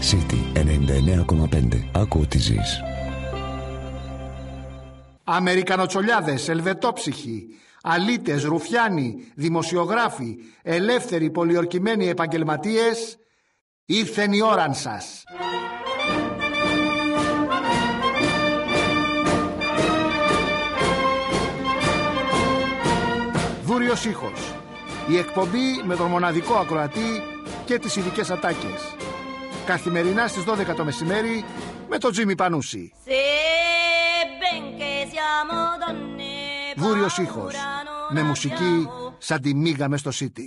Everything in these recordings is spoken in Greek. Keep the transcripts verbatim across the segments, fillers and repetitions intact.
City ενενήντα εννέα κόμμα πέντε. Άκου ό,τι ζεις. Αμερικανοτσολιάδες, ελβετόψυχοι, αλήτες, ρουφιάνοι, δημοσιογράφοι, ελεύθεροι πολιορκημένοι επαγγελματίες, ήρθεν η ώραν σας. Δούριος ήχος. Η εκπομπή με τον μοναδικό ακροατή και τις ειδικές ατάκες. Καθημερινά στις δώδεκα το μεσημέρι με τον Τζίμι Πανούση. Δούριος ήχος. Με μουσική σαν τη μίγα μες στο City.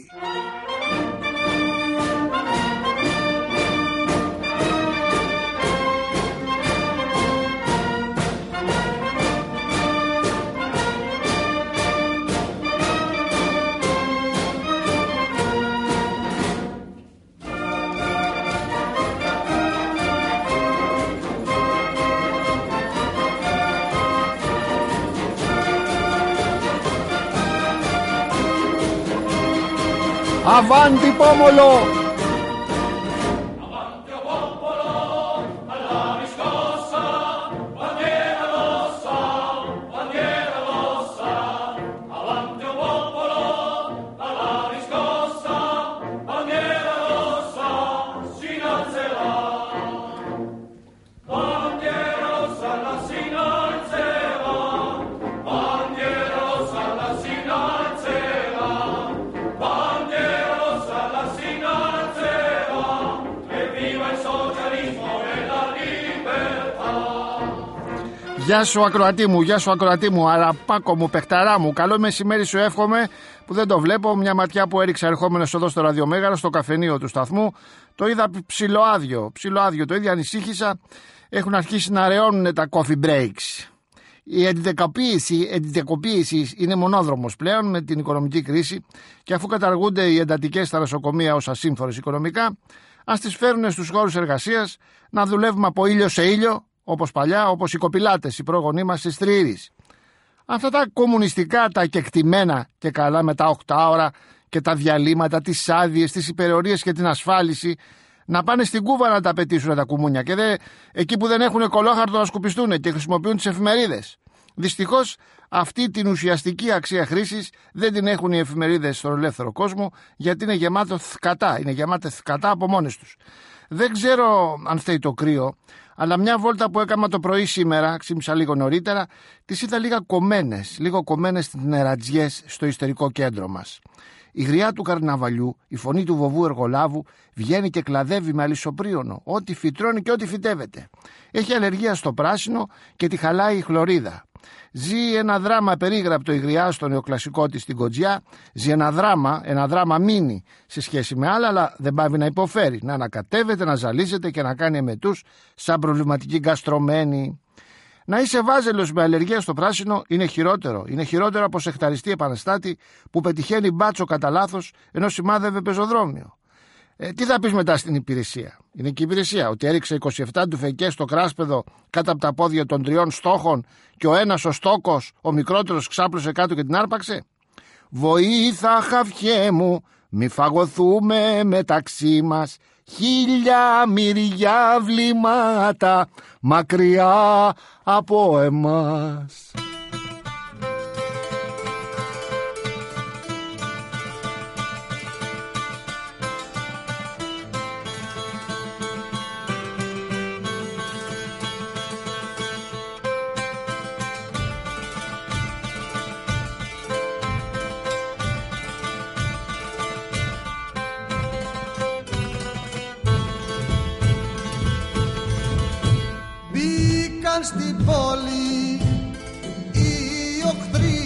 Avanti pomolo! Γεια σου ακροατή μου, γεια σου ακροατή μου, αραπάκο μου, παιχταρά μου. Καλό μεσημέρι σου εύχομαι, που δεν το βλέπω. Μια ματιά που έριξα ερχόμενος εδώ στο ραδιομέγαρο, στο καφενείο του σταθμού. Το είδα ψιλοάδιο, ψιλοάδιο, το ίδιο ανησύχησα. Έχουν αρχίσει να ρεώνουν τα coffee breaks. Η εντατικοποίηση, εντατικοποίηση είναι μονόδρομος πλέον με την οικονομική κρίση, και αφού καταργούνται οι εντατικές στα νοσοκομεία ως ασύμφορες οικονομικά, ας τις φέρουν στους χώρους εργασίας να δουλεύουμε από ήλιο σε ήλιο, όπως παλιά, όπως οι κοπηλάτες, οι πρόγονοί μας στις Τριήρης. Αυτά τα κομμουνιστικά, τα κεκτημένα και καλά με τα οκτάωρα και τα διαλύματα, τις άδειες, τις υπερορίες και την ασφάλιση, να πάνε στην Κούβα να τα πετήσουν τα κουμούνια, και δε, εκεί που δεν έχουν κολόχαρτο να σκουπιστούν και χρησιμοποιούν τις εφημερίδες. Δυστυχώς αυτή την ουσιαστική αξία χρήσης δεν την έχουν οι εφημερίδες στον ελεύθερο κόσμο, γιατί είναι γεμάτο θκατά, είναι γεμάτο θκατά από μόνες τους. Δεν ξέρω αν φταίει το κρύο, αλλά μια βόλτα που έκανα το πρωί σήμερα, ξύπνησα λίγο νωρίτερα, τις είδα λίγα κομμένες, λίγο κομμένες στις νερατζιές στο ιστορικό κέντρο μας. Η γριά του καρναβαλιού, η φωνή του βοβού εργολάβου, βγαίνει και κλαδεύει με αλυσοπρίωνο, ό,τι φυτρώνει και ό,τι φυτεύεται. Έχει αλλεργία στο πράσινο και τη χαλάει η χλωρίδα. Ζει ένα δράμα περίγραπτο η γριά στο νεοκλασικό της στην Κοντζιά. Ζει ένα δράμα, ένα δράμα μίνι σε σχέση με άλλα, αλλά δεν πάβει να υποφέρει, να ανακατεύεται, να ζαλίζεται και να κάνει εμετούς σαν προβληματική γκαστρωμένη. Να είσαι βάζελος με αλλεργία στο πράσινο είναι χειρότερο. Είναι χειρότερο από σεχταριστή επαναστάτη που πετυχαίνει μπάτσο κατά λάθος ενώ σημάδευε πεζοδρόμιο. Ε, τι θα πεις μετά στην υπηρεσία? Είναι και η υπηρεσία ότι έριξε είκοσι επτά τουφεκές στο κράσπεδο κάτω από τα πόδια των τριών στόχων και ο ένας ο στόκος, ο μικρότερος, ξάπλωσε κάτω και την άρπαξε. Βοήθα χαφιέ μου, μη φαγωθούμε μεταξύ μας, χίλια μυριά βλημάτα μακριά από εμάς. Στην πόλη οι οχθροί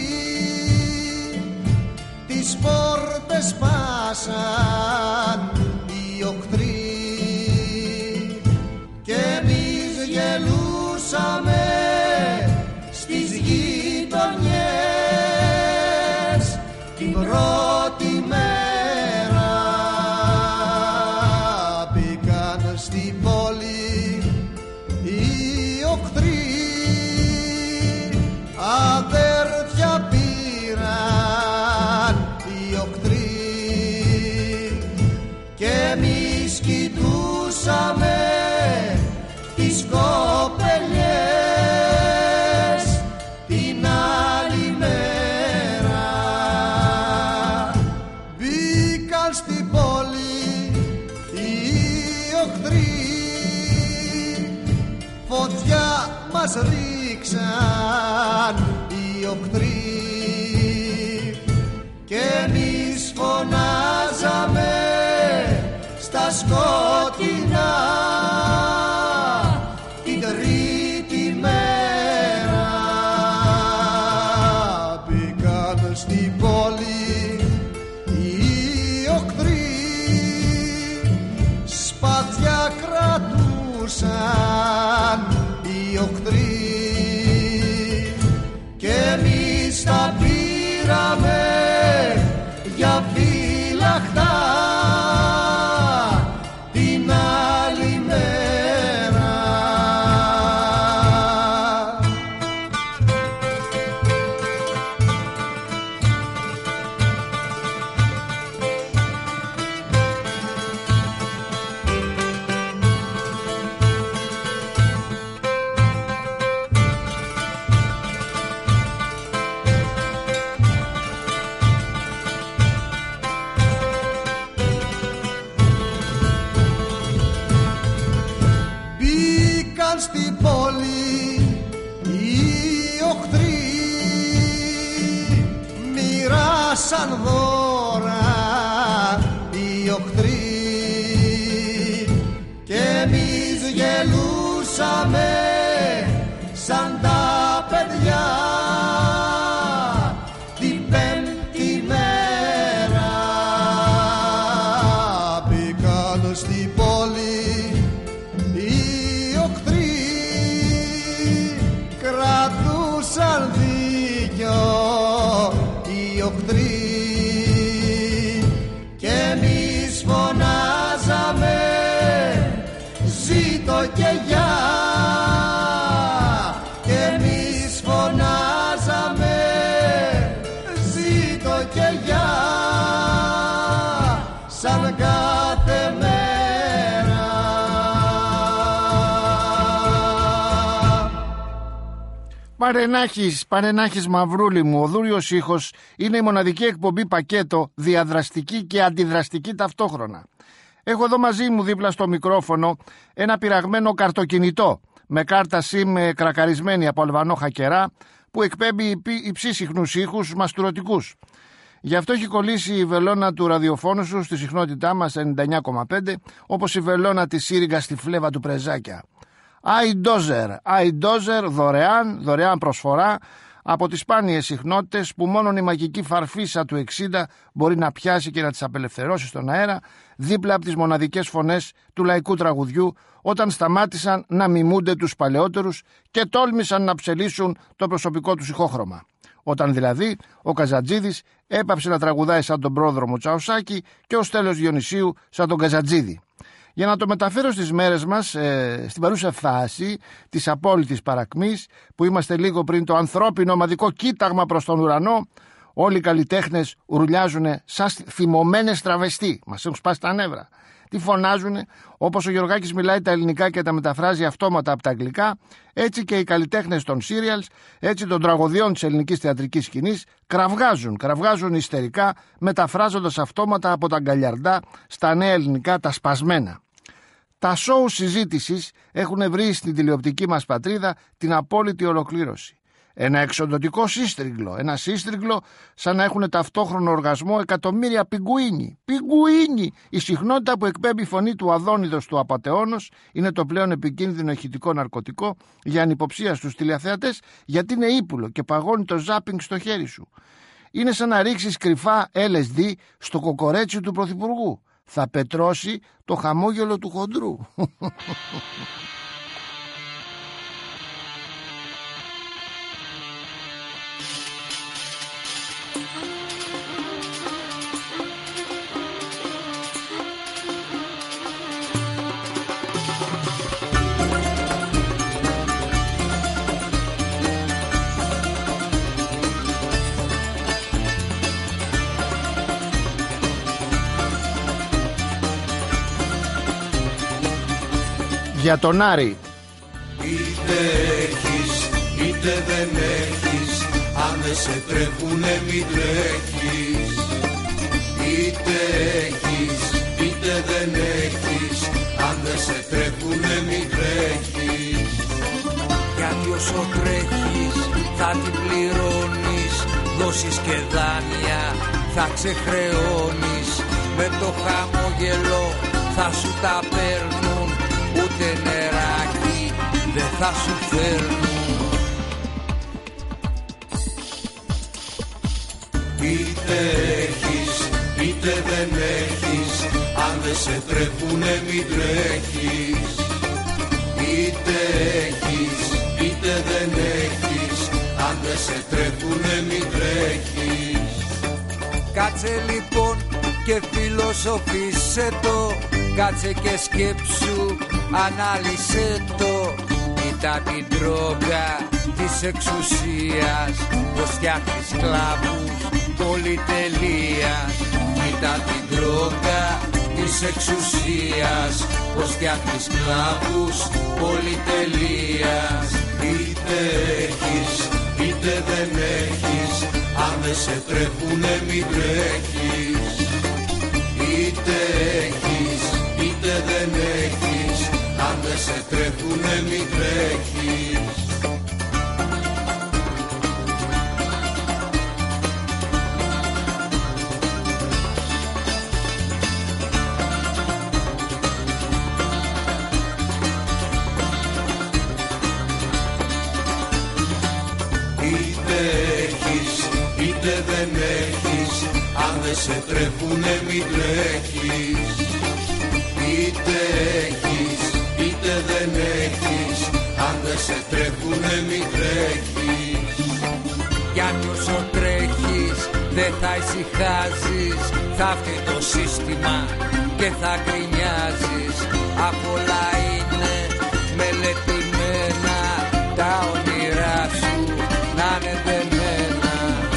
τις πόρτες σπάσαν οι οχθροί και εμείς γελούσαμε στις γειτονιές την πρώτη μέρα. Μπήκαν στην πόλη οι οχθροί, αδέρφια πήραν οι οχθροί και εμείς κοιτούσαμε τις κοπελιές την άλλη μέρα. Μπήκαν στην πόλη οι οχθροί, φωτιά μας ρίξαν οι οχθροί και εμείς φωνάζαμε στα σκοτεινά την τρίτη μέρα. Μπήκαν στην πόλη οι οχθροί, σπαθιά κρατούσαν οι οχθροί και εμείς τα πήραμε για φύλακτα την άλλη μέρα. Στην πόλη οι οχθροί, μοιράσαν δώρα οι οχθροί και εμείς γελούσαμε σαν τα παιδιά την πέμπτη μέρα. Μπήκαν στην πόλη οι οχθροί, κρατούσαν δίκιο οι οχθροί και εμείς φωνάζαμε ζήτω και γεια, και εμείς φωνάζαμε ζήτω και γεια σαν κάθε μέρα. Παρενάχης, Παρενάχης Μαυρούλη μου, ο Δούριος ήχος είναι η μοναδική εκπομπή πακέτο, διαδραστική και αντιδραστική ταυτόχρονα. Έχω εδώ μαζί μου δίπλα στο μικρόφωνο ένα πειραγμένο καρτοκινητό με κάρτα SIM κρακαρισμένη από αλβανό χακερά που εκπέμπει υψίσυχνους ήχους μαστουρωτικούς. Γι' αυτό έχει κολλήσει η βελόνα του ραδιοφώνου σου στη συχνότητά μας ενενήντα εννιά κόμμα πέντε, όπως η βελόνα της Σύριγγα στη φλέβα του Πρεζάκια. iDozer, iDozer δωρεάν, δωρεάν προσφορά από τις σπάνιες συχνότητες που μόνον η μαγική φαρφίσα του εξήντα μπορεί να πιάσει και να τις απελευθερώσει στον αέρα, δίπλα από τις μοναδικές φωνές του λαϊκού τραγουδιού, όταν σταμάτησαν να μιμούνται τους παλαιότερους και τόλμησαν να ψελίσουν το προσωπικό τους ηχόχρωμα. Όταν δηλαδή ο Καζατζίδης έπαψε να τραγουδάει σαν τον πρόδρομο Τσαουσάκη και ο Στέλιος Διονυσίου σαν τον Καζατζίδη. Για να το μεταφέρω στις μέρες μας, ε, στην παρούσα φάση της απόλυτης παρακμής, που είμαστε λίγο πριν το ανθρώπινο ομαδικό κοίταγμα προς τον ουρανό, όλοι οι καλλιτέχνες ουρλιάζουν σαν θυμωμένες τραβεστοί. Μας έχουν σπάσει τα νεύρα. Τι φωνάζουνε, όπως ο Γιωργάκης μιλάει τα ελληνικά και τα μεταφράζει αυτόματα από τα αγγλικά, έτσι και οι καλλιτέχνες των serials, έτσι των τραγωδιών της ελληνικής θεατρικής σκηνής, κραυγάζουν, κραυγάζουν ιστερικά, μεταφράζοντας αυτόματα από τα γκαλιαρντά στα νέα ελληνικά τα σπασμένα. Τα σόου συζήτησης έχουν βρει στην τηλεοπτική μας πατρίδα την απόλυτη ολοκλήρωση. Ένα εξοντωτικό σύστριγγλο, ένα σύστριγγλο σαν να έχουν ταυτόχρονο οργασμό εκατομμύρια πιγκουίνι. Πιγκουίνι! Η συχνότητα που εκπέμπει η φωνή του Αδόνιδος του Απατεώνος είναι το πλέον επικίνδυνο ηχητικό ναρκωτικό για ανυποψία στους τηλεθεατές, γιατί είναι ύπουλο και παγώνει το ζάπινγκ στο χέρι σου. Είναι σαν να ρίξεις κρυφά ελ ες ντι στο κοκορέτσι του Πρωθυπουργού. Θα πετρώσει το χαμόγελο του χοντρού. Για τον Άρη, Είτε έχεις είτε δεν έχεις, αν δεν σε τρέχουνε μην τρέχεις. Είτε έχεις είτε δεν έχεις, αν δεν σε τρέχουνε μην τρέχεις. Γιατί όσο τρέχεις θα την πληρώνεις, δώσεις και δάνεια θα ξεχρεώνεις. Με το χαμόγελο θα σου τα παίρνουν, ούτε νεράκι δεν θα σου φέρνουν. Είτε έχεις είτε δεν έχεις, αν δεν σε τρέχουνε μην τρέχεις. Είτε έχεις είτε δεν έχεις, αν δεν σε τρέχουνε μην τρέχεις. Κάτσε λοιπόν και φιλοσοφήσε το, κάτσε και σκέψου, ανάλυσε το. Κοίτα την τρόγκα της εξουσίας, πως φτιάχνει σκλάβους πολυτελείας. Κοίτα την τρόγκα της εξουσίας, πως φτιάχνει σκλάβους πολυτελείας. Είτε έχεις είτε δεν έχεις, αν δεν σε τρέχουνε μην τρέχεις. Είτε έχεις είτε δεν έχεις, αν δεν σε τρέχουνε μην τρέχεις. Είτε δεν έχεις, αν δεν σε τρέχουνε μην τρέχεις. Είτε έχεις είτε δεν έχεις, αν δεν σε τρέχουνε μην τρέχεις. Γιατί όσο τρέχεις δεν θα ησυχάζεις, θα έρθει το σύστημα και θα γκρινιάζεις. Απ' όλα είναι μελετημένα, τα όνειρά σου να είναι δεμένα.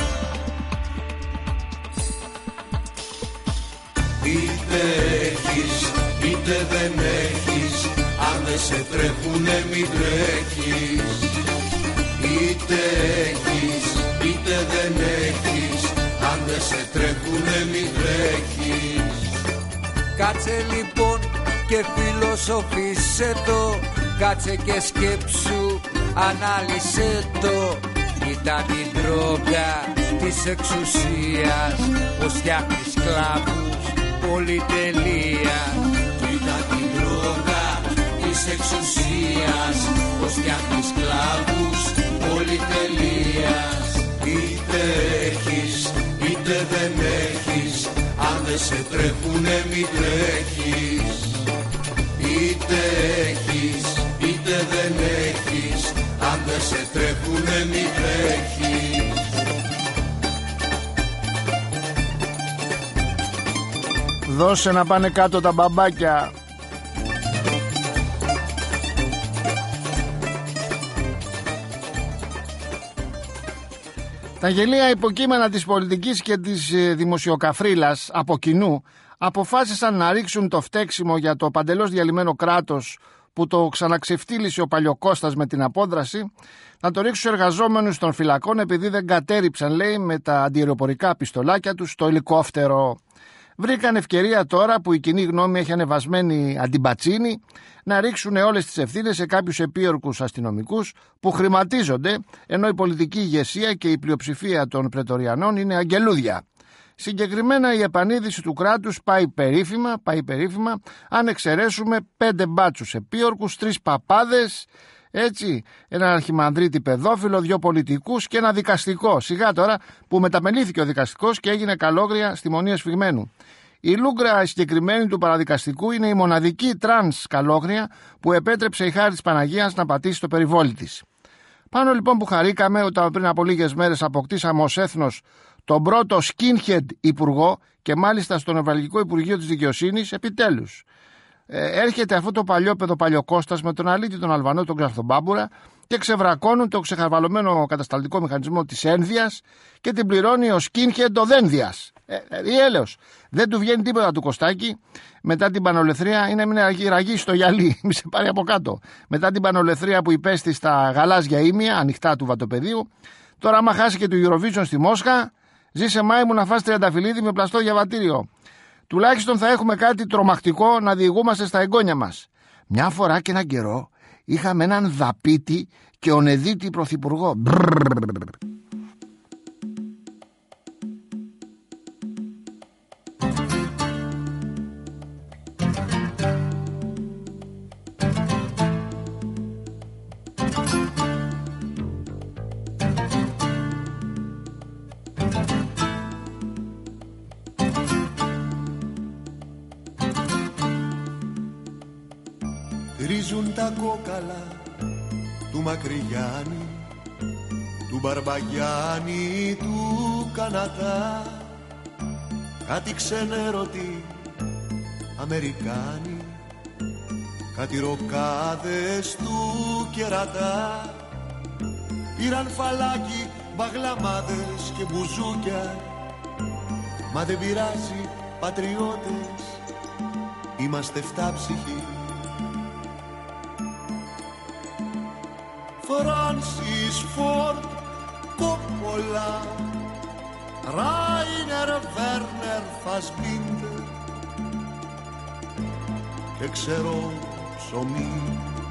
Είτε έχεις είτε δεν έχεις, αν δεν σε τρέχουνε μην τρέχεις. Είτε έχεις είτε δεν έχεις, αν δεν σε τρέχουνε μην τρέχεις. Κάτσε λοιπόν και φιλοσοφήσε το, κάτσε και σκέψου, ανάλυσε το. Κοίτα την τρόγκα της εξουσίας, πως φτιάχνει σκλάβους πολυτελείας. Κοίτα την τρόγκα της εξουσίας, πως φτιάχνει σκλάβους πολυτελείας. Είτε έχεις είτε δεν έχεις, αν δεν σε τρέχουνε μην τρέχεις. Είτε έχεις είτε δεν έχεις, αν δεν σε τρέχουνε μην τρέχεις. Δώσε να πάνε κάτω τα μπαμπάκια. Τα γελία υποκείμενα της πολιτικής και της δημοσιοκαφρίλας από κοινού αποφάσισαν να ρίξουν το φταίξιμο για το παντελώς διαλυμένο κράτος που το ξαναξεφτύλισε ο Παλιοκώστας με την απόδραση, να το ρίξουν στους εργαζόμενους των φυλακών επειδή δεν κατέριψαν, λέει, με τα αντιεροπορικά πιστολάκια τους το ελικόπτερο. Βρήκαν ευκαιρία τώρα που η κοινή γνώμη έχει ανεβασμένη αντιμπατσίνη να ρίξουν όλες τις ευθύνες σε κάποιους επίορκους αστυνομικούς που χρηματίζονται, ενώ η πολιτική ηγεσία και η πλειοψηφία των πρετοριανών είναι αγγελούδια. Συγκεκριμένα η επανείδηση του κράτους πάει περίφημα, πάει περίφημα αν εξαιρέσουμε πέντε μπάτσους επίορκους, τρεις παπάδες, έτσι, έναν αρχιμανδρίτη παιδόφιλο, δύο πολιτικούς και ένα δικαστικό. Σιγά τώρα που μεταμελήθηκε ο δικαστικός και έγινε καλόγρια στη Μονή Σφιγμένου. Η λούγκρα συγκεκριμένη του παραδικαστικού είναι η μοναδική τρανς καλόγρια που επέτρεψε η χάρη της Παναγίας να πατήσει το περιβόλι της. Πάνω λοιπόν που χαρήκαμε όταν πριν από λίγες μέρες αποκτήσαμε ως έθνος τον πρώτο skinhead υπουργό και μάλιστα στο Νευραλγικό Υπουργείο της Δικαιοσύνης, επιτέλους. ε, έρχεται αυτό το παλιόπαιδο Παλιοκώστας με τον αλήτη τον Αλβανό, τον Κραθομπάμπουρα, και ξεβρακώνουν το ξεχαρβαλωμένο κατασταλτικό μηχανισμό της ένδυας και την πληρώνει ο skinhead ο Δένδιας. Ε, ε, έλεος. Δεν του βγαίνει τίποτα του Κωστάκη. Μετά την πανολεθρία, είναι μια ραγή στο γυαλί, μη σε πάρει από κάτω. Μετά την πανολεθρία που υπέστη στα γαλάζια ήμια, ανοιχτά του βατοπεδίου, τώρα άμα χάσει και του Eurovision στη Μόσχα, ζήσε Μάη μου να φας τριανταφυλλίδι με πλαστό διαβατήριο. Τουλάχιστον θα έχουμε κάτι τρομακτικό να διηγούμαστε στα εγγόνια μας. Μια φορά και έναν καιρό είχαμε έναν δαπίτη και ονεδίτη πρωθυπουργό. Τρίζουν τα κόκαλα του Μακρυγιάννη, του Μπαρμπαγιάννη, του Κανατά. Κάτι ξενέρωτοι Αμερικάνοι, κάτι ροκάδες του Κερατά. Πήραν φαλάκι, μπαγλαμάδες και μπουζούκια, μα δεν πειράζει πατριώτες, είμαστε φτάψυχοι. Φράνσις Φόρντ Κόπολα, Ράινερ Βέρνερ Φασμπίντερ και ξέρω ψωμί.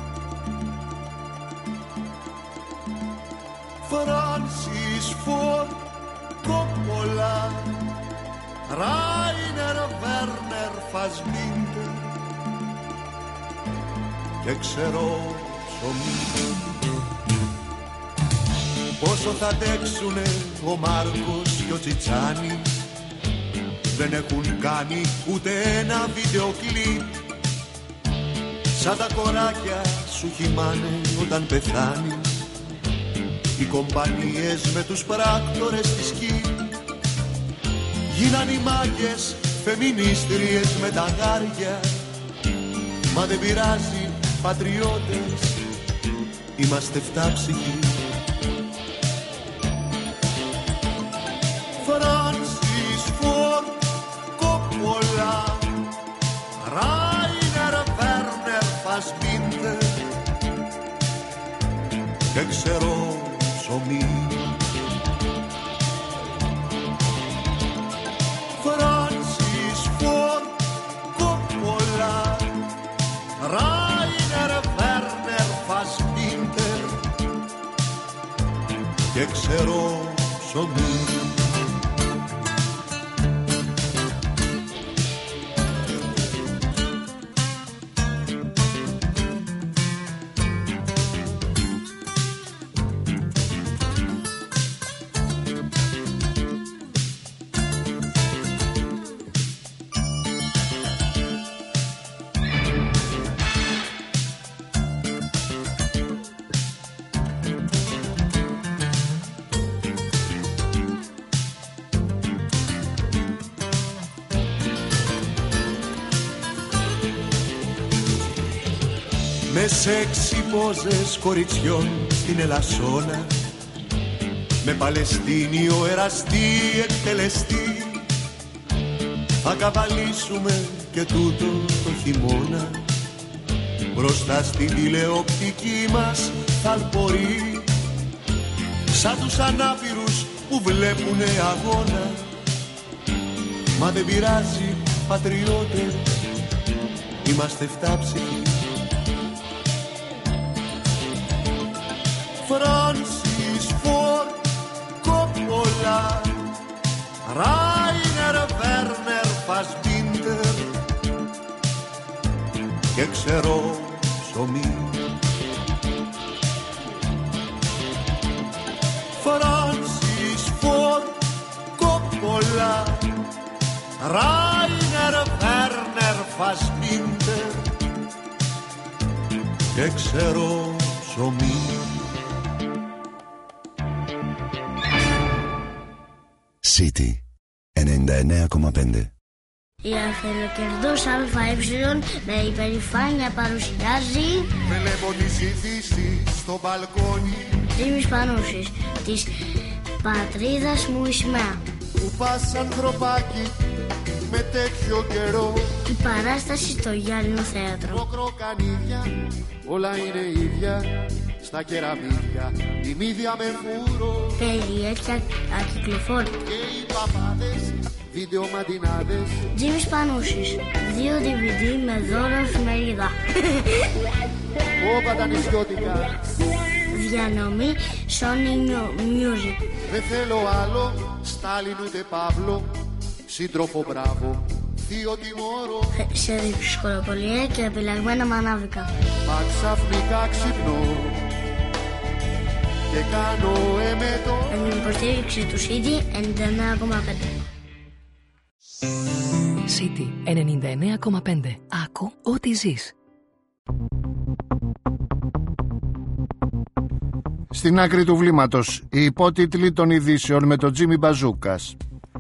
Φράνσις Φόρντ Κόπολα, Ράινερ Βέρνερ Φασμπίντερ και ξέρω ψωμί. Πόσο θα αντέξουνε ο Μάρκος και ο Τσιτσάνι, δεν έχουν κάνει ούτε ένα βίντεο κλιπ. Σαν τα κοράκια σου χυμάνε όταν πεθάνεις, οι κομπανίες με τους πράκτορες της ΚΙ. Γίναν οι μάγκες φεμινίστριες με τα γάρια, μα δεν πειράζει πατριώτες, είμαστε φτάψυχοι. Φράνσις Φόρντ Κόπολα, Ράινερ Βέρνερ Φασμπίντερ και ξέρω ψωμί. Φράνσις Φόρντ Κόπολα, Ράινερ Βέρνερ Φασμπίντερ και ξέρω ψωμί. Με σεξι πόζες κοριτσιών στην Ελασσόνα, με Παλαιστίνιο εραστή εκτελεστή, θα καβαλήσουμε και τούτο το χειμώνα. Μπροστά στην τηλεοπτική μας θαλπορεί, σαν τους ανάπηρους που βλέπουνε αγώνα. Μα δεν πειράζει πατριώτες, είμαστε φτάψυχοι. Φράνσις Φόρντ Κόπολα, Ράινερ Βέρνερ Φασμπίντερ και ξέρω ψωμί. Φράνσις Φόρντ Κόπολα, Ράινερ Βέρνερ Φασμπίντερ και ξέρω ψωμί. City ενενήντα εννέα κόμμα πέντε. Η αφελοκερδός ΑΕ με υπερηφάνεια παρουσιάζει Βλέπω τη ζήτηση στο μπαλκόνι Τζίμις Πανούσης, της πατρίδας μου η σημαία. Που πας ανθρωπάκι με τέτοιο καιρό. Η παράσταση στο Γυάλινο Θέατρο. Μοκροκανίδια, όλα είναι ίδια στα κεραμίδια. Η μύδια με φούρο. Περιέργεια ακυκλοφόρητα. Και οι παπάδες, βίντεο μαντινάδες. Τζίμις Πανούσης, δύο ντι βι ντι με δώρο εφημερίδα. Όπα τα νησιώτικα. Διανομή Sony Music. Δεν θέλω άλλο, Στάλιν ούτε Παύλο. Σύντροφο μπράβο, θείο τιμώρο. Σε δυσκολοπολία και επιλεγμένα μανάβικα. Μα ξαφνικά ξυπνώ και κάνω εμέτω. Με την υποστήριξη του City ενενήντα εννέα κόμμα πέντε. City ενενήντα εννέα κόμμα πέντε. Άκου ό,τι ζεις. Στην άκρη του βλήματος, οι υπότιτλοι των ειδήσεων με τον Τζίμι Μπαζούκας.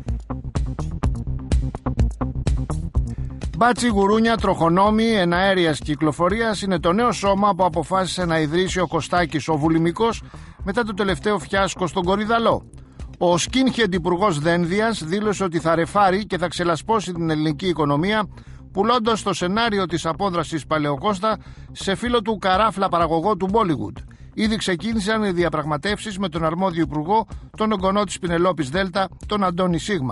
Μπάτσι, γουρούνια, τροχονόμοι, εναέριας κυκλοφορίας είναι το νέο σώμα που αποφάσισε να ιδρύσει ο Κωστάκης ο Βουλημικός μετά το τελευταίο φιάσκο στον Κορυδαλό. Ο σκίνχεντ υπουργός Δένδιας δήλωσε ότι θα ρεφάρει και θα ξελασπώσει την ελληνική οικονομία, πουλώντας το σενάριο της απόδρασης Παλαιοκώστα σε φίλο του καράφλα παραγωγό του Bollywood. Ήδη ξεκίνησαν οι διαπραγματεύσεις με τον αρμόδιο υπουργό, τον εγγονό της Πινελόπης Δέλτα, τον Αντώνη Σίγμα.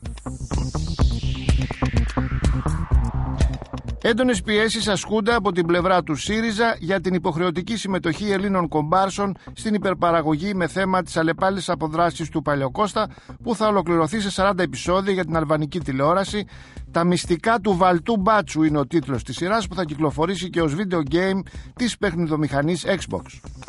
Έντονες πιέσεις ασκούνται από την πλευρά του ΣΥΡΙΖΑ για την υποχρεωτική συμμετοχή Ελλήνων κομπάρσων στην υπερπαραγωγή με θέμα της αλλεπάλληλης αποδράσης του Παλαιοκώστα, που θα ολοκληρωθεί σε σαράντα επεισόδια για την αλβανική τηλεόραση. Τα μυστικά του Βαλτού Μπάτσου είναι ο τίτλος της σειράς, που θα κυκλοφορήσει και ως βίντεο game της παιχνιδομηχανής Xbox.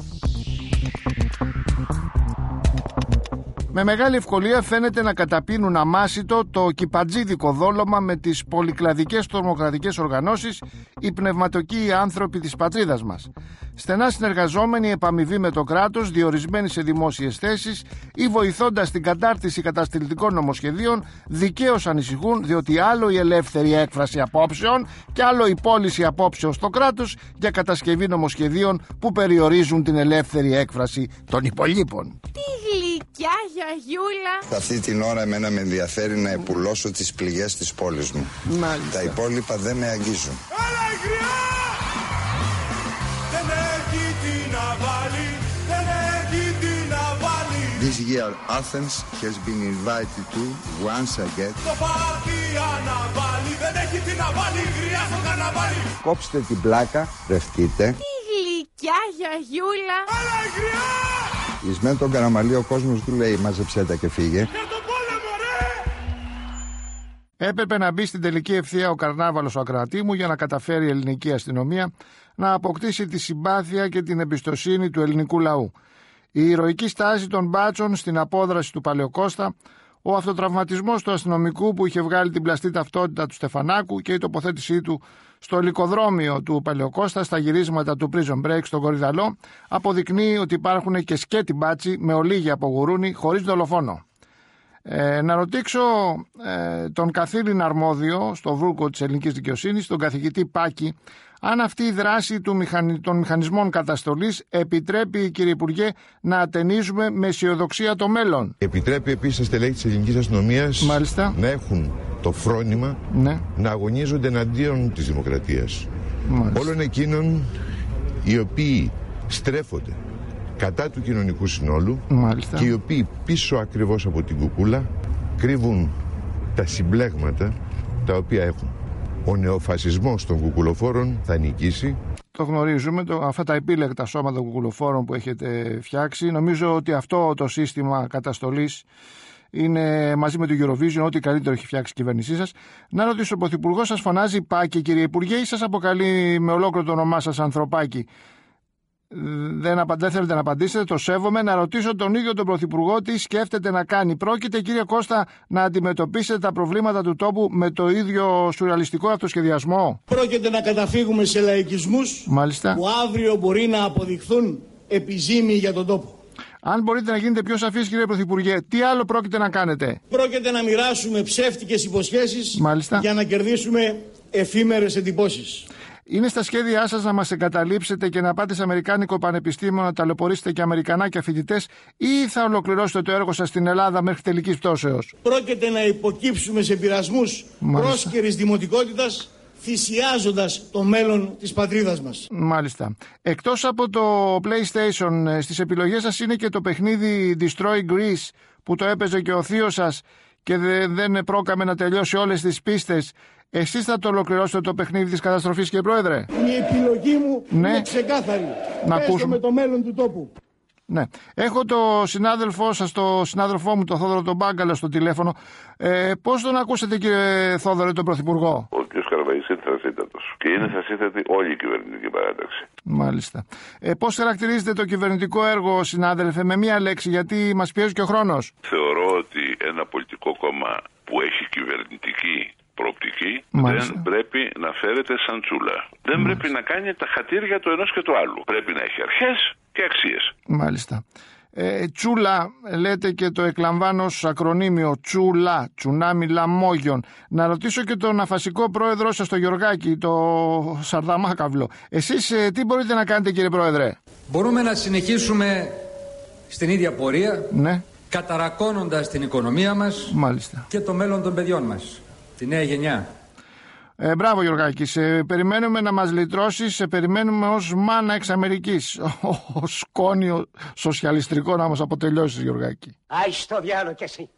Με μεγάλη ευκολία φαίνεται να καταπίνουν αμάσιτο το κυπατζίδικο δόλωμα με τις πολυκλαδικές τρομοκρατικές οργανώσεις οι πνευματικοί άνθρωποι της πατρίδας μας. Στενά συνεργαζόμενοι επαμοιβή με το κράτος, διορισμένοι σε δημόσιες θέσεις ή βοηθώντας την κατάρτιση καταστηλτικών νομοσχεδίων, δικαίως ανησυχούν, διότι άλλο η ελεύθερη έκφραση απόψεων και άλλο η πώληση απόψεων στο κράτος για κατασκευή νομοσχεδίων που περιορίζουν την ελεύθερη έκφραση των υπολείπων. Τι γλυκιά γιαγιούλα! Αυτή την ώρα εμένα με ενδιαφέρει να επουλώσω τις πληγές της πόλης μου. Μάλιστα. Τα υπόλοιπα δεν με αγγίζουν. Έλα η γριά! Δεν έχει τι να βάλει, δεν έχει τι να βάλει. This year Athens has been invited to once again. Το πάρτι αναβάλει, δεν έχει τι να βάλει, γριά στο καναβάλι. Κόψτε την πλάκα, ρευτείτε. Τι γλυκιά γιαγιούλα! Έλα η γριά! Εις μεν τον Καραμαλή ο κόσμος του λέει μάζεψέ τα και φύγε. Για τον πόλεμο ρε! Έπρεπε να μπει στην τελική ευθεία ο καρνάβαλος ο Ακροατήμου για να καταφέρει η ελληνική αστυνομία να αποκτήσει τη συμπάθεια και την εμπιστοσύνη του ελληνικού λαού. Η ηρωική στάση των μπάτσων στην απόδραση του Παλαιοκώστα, ο αυτοτραυματισμός του αστυνομικού που είχε βγάλει την πλαστή ταυτότητα του Στεφανάκου και η τοποθέτησή του στο ελικοδρόμιο του Παλαιοκώστα στα γυρίσματα του Prison Break στον Κορυδαλό αποδεικνύει ότι υπάρχουν και σκέτη μπάτσι με ολίγη από γουρούνι χωρίς δολοφόνο. Ε, να ρωτήσω ε, τον καθήλυνα αρμόδιο στο βούρκο της ελληνικής δικαιοσύνης, τον καθηγητή Πάκη, αν αυτή η δράση του μηχανι... των μηχανισμών καταστολής επιτρέπει, κύριε Υπουργέ, να ατενίζουμε με αισιοδοξία το μέλλον. Επιτρέπει επίσης στα στελέχη της ελληνικής αστυνομίας να έχουν το φρόνημα ναι. να αγωνίζονται εναντίον της δημοκρατίας. Μάλιστα. Όλων εκείνων οι οποίοι στρέφονται κατά του κοινωνικού συνόλου. Μάλιστα. Και οι οποίοι πίσω ακριβώς από την κουκούλα κρύβουν τα συμπλέγματα τα οποία έχουν. Ο νεοφασισμός των κουκουλοφόρων θα νικήσει. Το γνωρίζουμε, το, αυτά τα επίλεκτα σώματα κουκουλοφόρων που έχετε φτιάξει. Νομίζω ότι αυτό το σύστημα καταστολής είναι μαζί με το Eurovision ό,τι καλύτερο έχει φτιάξει η κυβέρνησή σας. Να ρωτήσω, ο Πρωθυπουργός σας φωνάζει Πάκη, κύριε Υπουργέ, ή σας αποκαλεί με ολόκληρο το όνομά σας ανθρωπάκι? Δεν, απαντέ, δεν θέλετε να απαντήσετε, το σέβομαι. Να ρωτήσω τον ίδιο τον Πρωθυπουργό τι σκέφτεται να κάνει. Πρόκειται, κύριε Κώστα, να αντιμετωπίσετε τα προβλήματα του τόπου με το ίδιο σουρεαλιστικό αυτοσχεδιασμό? Πρόκειται να καταφύγουμε σε λαϊκισμούς. Μάλιστα. Που αύριο μπορεί να αποδειχθούν επιζήμιοι για τον τόπο. Αν μπορείτε να γίνετε πιο σαφείς, κύριε Πρωθυπουργέ, τι άλλο πρόκειται να κάνετε? Πρόκειται να μοιράσουμε ψεύτικες υποσχέσεις. Μάλιστα. Για να κερδίσουμε εφήμερες εντυπώσεις. Είναι στα σχέδιά σας να μας εγκαταλείψετε και να πάτε σε Αμερικάνικο Πανεπιστήμιο να ταλαιπωρήσετε και Αμερικανάκια φοιτητές, ή θα ολοκληρώσετε το έργο σας στην Ελλάδα μέχρι τελικής πτώσεως? Πρόκειται να υποκύψουμε σε πειρασμούς πρόσκαιρης δημοτικότητας, θυσιάζοντας το μέλλον της πατρίδας μας. Μάλιστα. Εκτός από το PlayStation, στις επιλογές σας είναι και το παιχνίδι Destroy Greece, που το έπαιζε και ο θείος σας και δεν πρόκαμε να τελειώσει όλες τις πίστες. Εσείς θα το ολοκληρώσετε το παιχνίδι της καταστροφής, κύριε Πρόεδρε? Η επιλογή μου ναι. είναι ξεκάθαρη. Να Πέσω ακούσουμε. με το μέλλον του τόπου. Ναι. Έχω το συνάδελφό σας, το συνάδελφό μου, τον Θόδωρο τον Μπάγκαλο, στο τηλέφωνο. Ε, πώς τον ακούσατε, κύριε Θόδωρο, τον Πρωθυπουργό? Ο κ. Καραμαγής είναι θρασίτατος και είναι θρασίτατη όλη η κυβερνητική παράταξη. Μάλιστα. Ε, πώς χαρακτηρίζετε το κυβερνητικό έργο, συνάδελφε, με μία λέξη, γιατί μας πιέζει και ο χρόνος? Θεωρώ ότι ένα πολιτικό κόμμα που έχει κυβερνητική προοπτική Μάλιστα. δεν πρέπει να φέρεται σαν τσούλα. Δεν Μάλιστα. πρέπει να κάνει τα χατήρια του ενός και του άλλου. Πρέπει να έχει αρχές και αξίες. Μάλιστα. Ε, τσούλα, λέτε, και το εκλαμβάνω ως ακρονίμιο, τσούλα, τσουνάμι λαμόγιον. Να ρωτήσω και τον αφασικό πρόεδρό σας, τον Γιωργάκη, το Σαρδαμάκαυλο. Εσείς ε, τι μπορείτε να κάνετε, κύριε Πρόεδρε? Μπορούμε να συνεχίσουμε στην ίδια πορεία, ναι. καταρακώνοντας την οικονομία μας Μάλιστα. και το μέλλον των παιδιών μας, τη νέα γενιά. Ε, μπράβο, Γιωργάκη, σε περιμένουμε να μας λυτρώσεις, σε περιμένουμε ως μάνα εξ Αμερικής. Ο σκόνιο σοσιαλιστρικό να μας αποτελειώσεις, Γιωργάκη. Άι στο διάλο κι εσύ.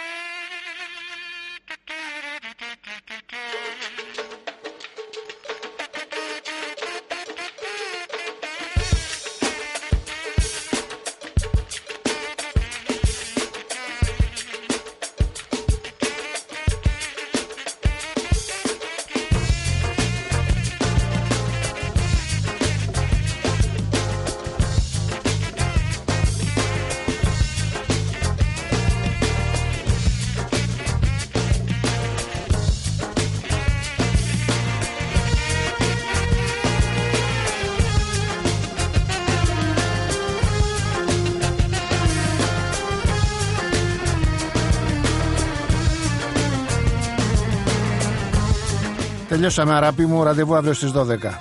Τελειώσαμε, αραπή μου, ραντεβού αύριο στις δώδεκα.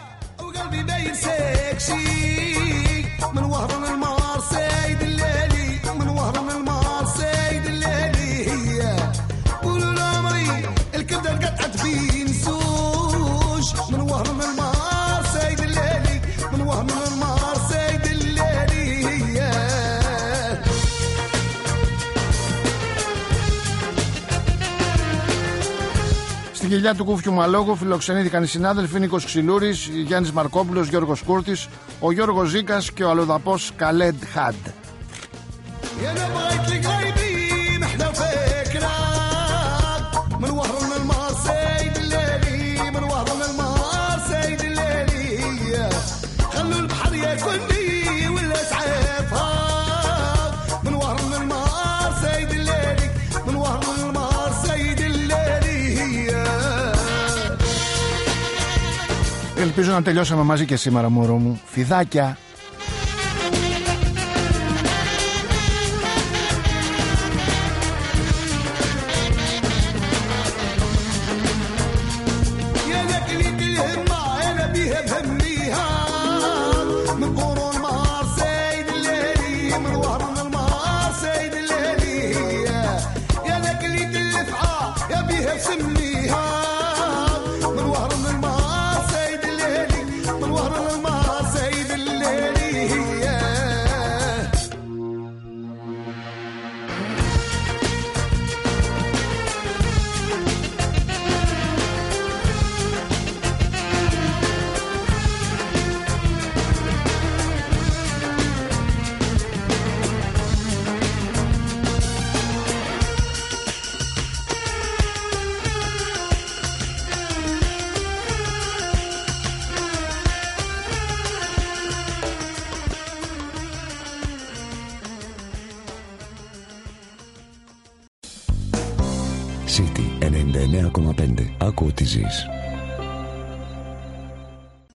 Στη γελιά του Κούφιου Μαλόγου φιλοξενήθηκαν οι συνάδελφοι Νίκος Ξυλούρης, Γιάννης Μαρκόπουλος, Γιώργος Κούρτης, ο Γιώργος Ζήκας και ο αλλοδαπός Καλέντ Χαντ. Ελπίζω να τελειώσαμε μαζί και σήμερα, μωρό μου. Φιδάκια. City ενενήντα εννέα κόμμα πέντε. Άκου τι ζεις.